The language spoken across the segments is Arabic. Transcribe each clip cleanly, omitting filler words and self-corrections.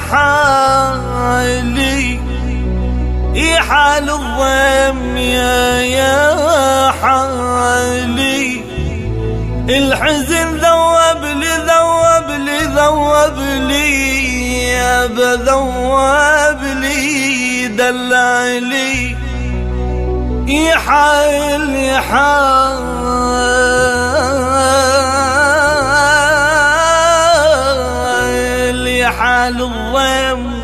حالي يا حال الضيم يا حالي الحزن ذوب لي يا بذوب لي دلالي يا حال يا حال يا حال الضيم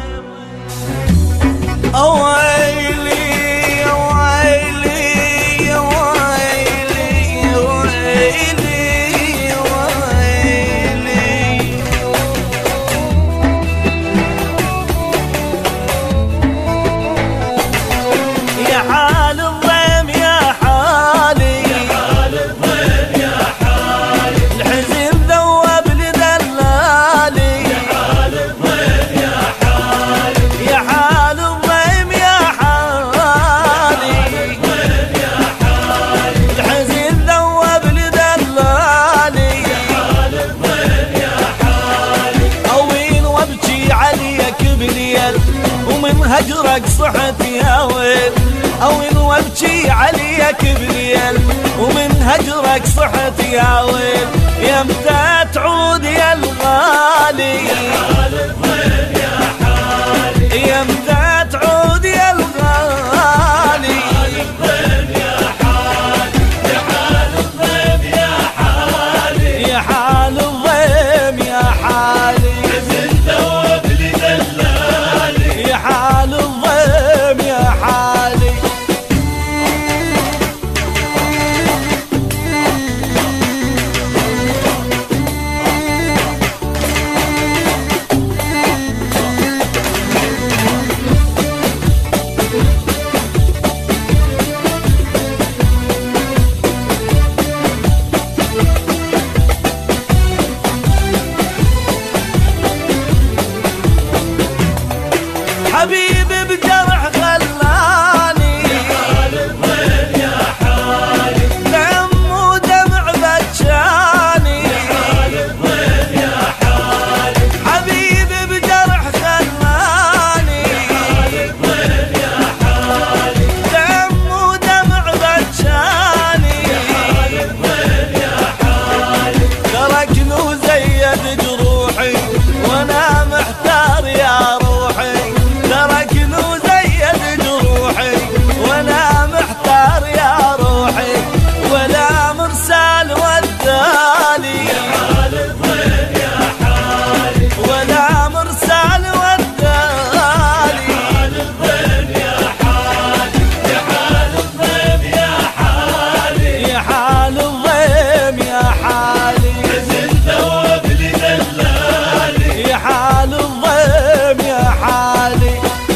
أويلي يا ويلي يا ويلي يا ويلي يا ويلي يا حال الضيم يا حالي يا حال الضيم يا حالي الحزن ذوب لي دلالي يا حال الضيم يا حالي يا حال الضيم يا حالي يا حالي الحزن ذوب لي دلالي يا حال الضيم يا حالي أوين وابكي عليك بليل ومن هجرك صحت يا ويل أوين وابكي عليك بليل ومن هجرك صحت يا ويل يمتى تعود يا الغالي يا حال الضيم يا حالي يمتى تعود يا الغالي يا حال الضيم يا حالي يا حال الضيم يا حالي حزن ذوب لي دلالي يا حال الضيم يا حالي حبيبي بجرح خلاني يا حال الضيم يا حالي دم ودمع بكاني يا حال الضيم يا حالي حبيبي بجرح خلاني يا حال الضيم يا حالي دم ودمع بكاني يا حال الضيم يا حالي تركني وزيد جروحي وانا محتار يا روحي تركني وزيد جروحي وانا محتار يا روحي ولا مرسال ودالي يا حال الضيم يا حالي ولا مرسال ودالي يا حال الضيم يا حالي يا حال الضيم يا حالي يا حال الضيم يا حالي حزن ذوب لي دلالي يا حال الضيم يا حالي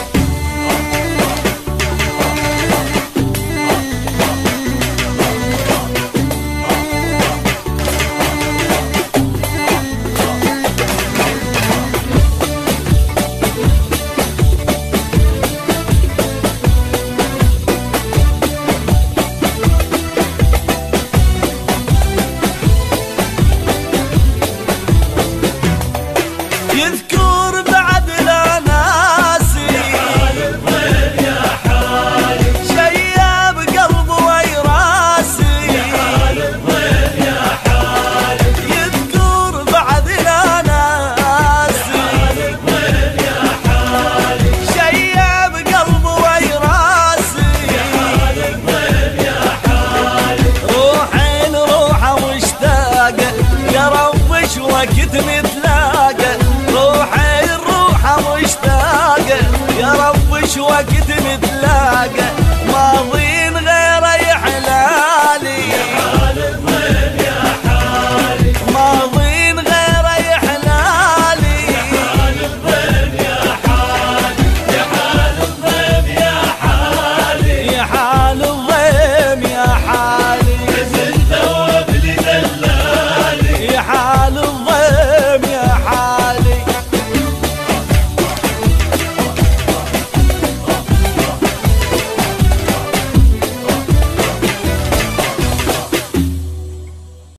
يذكر بعد لا ناسي يا حال الضيم يا حالي شياب قلب ويراسي يا حال الضيم يا حالي يذكر بعد لا ناسي يا حال الضيم يا حالي شياب قلب ويراسي يا حال الضيم يا حالي روحي لروحه مشتاقه يا رب شو وقت نتلاقى روحي الروحه مشتاقه يا رب شو وقت نتلاقى